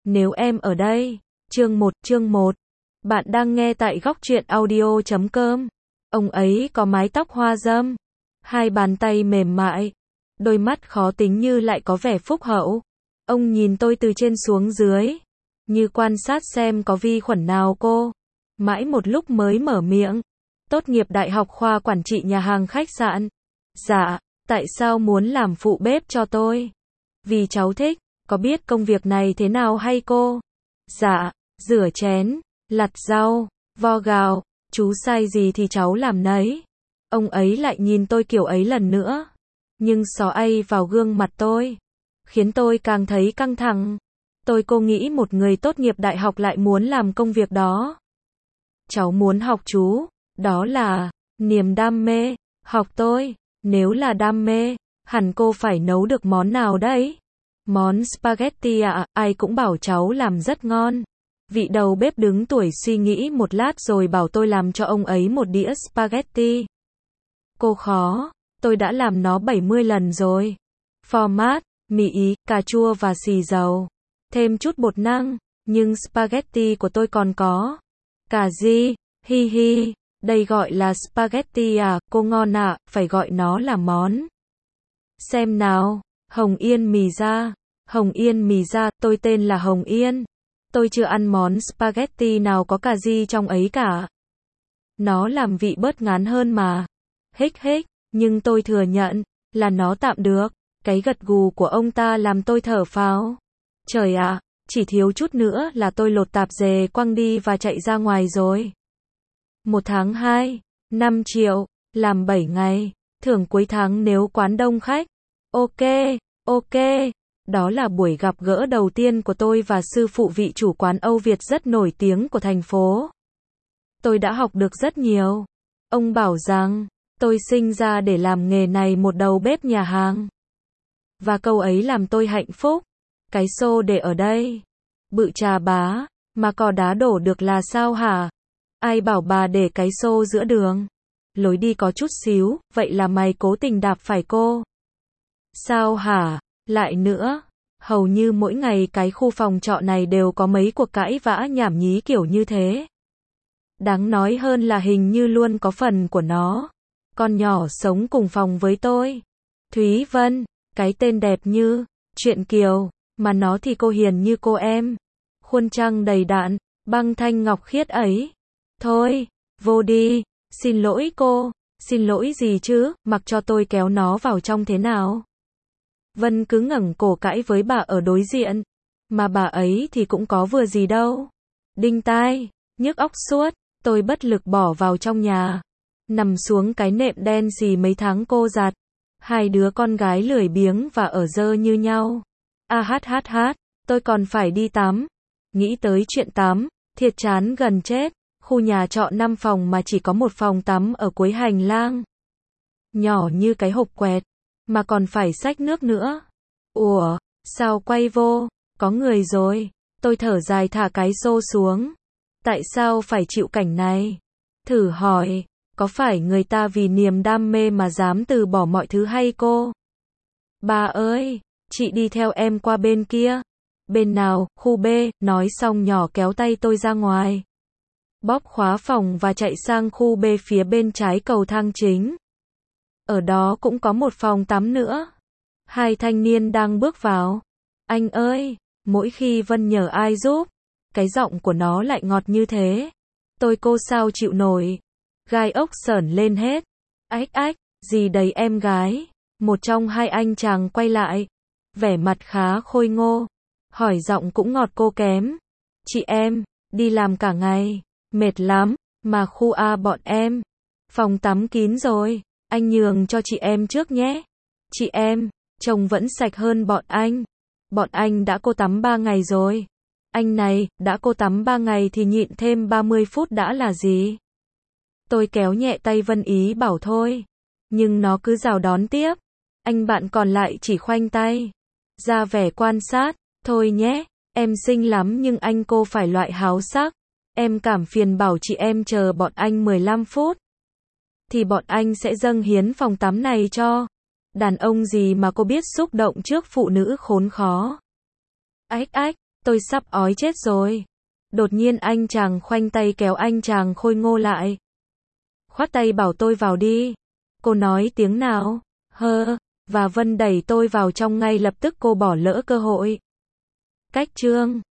Nếu em ở đây. Chương 1. Bạn đang nghe tại góc truyện audio.com. Ông ấy có mái tóc hoa râm, hai bàn tay mềm mại, đôi mắt khó tính như lại có vẻ phúc hậu. Ông nhìn tôi từ trên xuống dưới, như quan sát xem có vi khuẩn nào cô. Mãi một lúc mới mở miệng. Tốt nghiệp đại học khoa quản trị nhà hàng khách sạn. Dạ, tại sao muốn làm phụ bếp cho tôi? Vì cháu thích. Có biết công việc này thế nào hay cô? Dạ, rửa chén, lặt rau, vo gạo, chú sai gì thì cháu làm nấy. Ông ấy lại nhìn tôi kiểu ấy lần nữa. Nhưng xó ay vào gương mặt tôi, khiến tôi càng thấy căng thẳng. Cô nghĩ một người tốt nghiệp đại học lại muốn làm công việc đó. Cháu muốn học chú, đó là niềm đam mê. Học tôi, nếu là đam mê, hẳn cô phải nấu được món nào đấy? Món spaghetti ạ, ai cũng bảo cháu làm rất ngon. Vị đầu bếp đứng tuổi suy nghĩ một lát rồi bảo tôi làm cho ông ấy một đĩa spaghetti. Cô khó, tôi đã làm nó 70 lần rồi. Format, mì ý, cà chua và xì dầu. Thêm chút bột năng, nhưng spaghetti của tôi còn có cà ri, hi hi. Đây gọi là spaghetti à, cô ngon ạ, phải gọi nó là món. Xem nào, Hồng Yên mì ra. Hồng Yên mì ra, tôi tên là Hồng Yên. Tôi chưa ăn món spaghetti nào có cà ri trong ấy cả. Nó làm vị bớt ngán hơn mà. Hích hích, nhưng tôi thừa nhận là nó tạm được. Cái gật gù của ông ta làm tôi thở phào. Trời ạ, chỉ thiếu chút nữa là tôi lột tạp dề quăng đi và chạy ra ngoài rồi. 1 tháng 2, 5 triệu, làm 7 ngày, thưởng cuối tháng nếu quán đông khách. Ok. Đó là buổi gặp gỡ đầu tiên của tôi và sư phụ vị chủ quán Âu Việt rất nổi tiếng của thành phố. Tôi đã học được rất nhiều. Ông bảo rằng, tôi sinh ra để làm nghề này, một đầu bếp nhà hàng. Và câu ấy làm tôi hạnh phúc. Cái xô để ở đây. Bự trà bá, mà cò đá đổ được là sao hả? Ai bảo bà để cái xô giữa đường? Lối đi có chút xíu, vậy là mày cố tình đạp phải cô. Sao hả? Lại nữa, hầu như mỗi ngày cái khu phòng trọ này đều có mấy cuộc cãi vã nhảm nhí kiểu như thế. Đáng nói hơn là hình như luôn có phần của nó. Con nhỏ sống cùng phòng với tôi. Thúy Vân, cái tên đẹp như Truyện Kiều, mà nó thì cô hiền như cô em. Khuôn trăng đầy đặn, băng thanh ngọc khiết ấy. Thôi, vô đi, xin lỗi cô. Xin lỗi gì chứ, mặc cho tôi kéo nó vào trong thế nào? Vân cứ ngẩng cổ cãi với bà ở đối diện. Mà bà ấy thì cũng có vừa gì đâu. Đinh tai, nhức óc suốt, tôi bất lực bỏ vào trong nhà. Nằm xuống cái nệm đen xì mấy tháng cô giặt. Hai đứa con gái lười biếng và ở dơ như nhau. Tôi còn phải đi tắm. Nghĩ tới chuyện tắm, thiệt chán gần chết. Khu nhà trọ 5 phòng mà chỉ có một phòng tắm ở cuối hành lang. Nhỏ như cái hộp quẹt, mà còn phải xách nước nữa. Ủa, sao quay vô? Có người rồi. Tôi thở dài thả cái xô xuống. Tại sao phải chịu cảnh này? Thử hỏi, có phải người ta vì niềm đam mê mà dám từ bỏ mọi thứ hay cô? Bà ơi, chị đi theo em qua bên kia. Bên nào? Khu B, nói xong nhỏ kéo tay tôi ra ngoài. Bóp khóa phòng và chạy sang khu B phía bên trái cầu thang chính. Ở đó cũng có một phòng tắm nữa. Hai thanh niên đang bước vào. Anh ơi, mỗi khi Vân nhờ ai giúp, cái giọng của nó lại ngọt như thế. Cô sao chịu nổi. Gai ốc sởn lên hết. Ách, gì đấy em gái. Một trong hai anh chàng quay lại. Vẻ mặt khá khôi ngô. Hỏi giọng cũng ngọt cô kém. Chị em, đi làm cả ngày. Mệt lắm, mà khu A bọn em. Phòng tắm kín rồi. Anh nhường cho chị em trước nhé. Chị em, trông vẫn sạch hơn bọn anh. Bọn anh đã cô tắm 3 ngày rồi. Anh này, đã cô tắm 3 ngày thì nhịn thêm 30 phút đã là gì? Tôi kéo nhẹ tay Vân ý bảo thôi. Nhưng nó cứ rào đón tiếp. Anh bạn còn lại chỉ khoanh tay. Ra vẻ quan sát. Thôi nhé, em xinh lắm nhưng anh cô phải loại háo sắc. Em cảm phiền bảo chị em chờ bọn anh 15 phút. Thì bọn anh sẽ dâng hiến phòng tắm này cho. Đàn ông gì mà cô biết xúc động trước phụ nữ khốn khó. Ách, tôi sắp ói chết rồi. Đột nhiên anh chàng khoanh tay kéo anh chàng khôi ngô lại. Khoát tay bảo tôi vào đi. Cô nói tiếng nào? Và Vân đẩy tôi vào trong ngay lập tức, cô bỏ lỡ cơ hội. Cách chương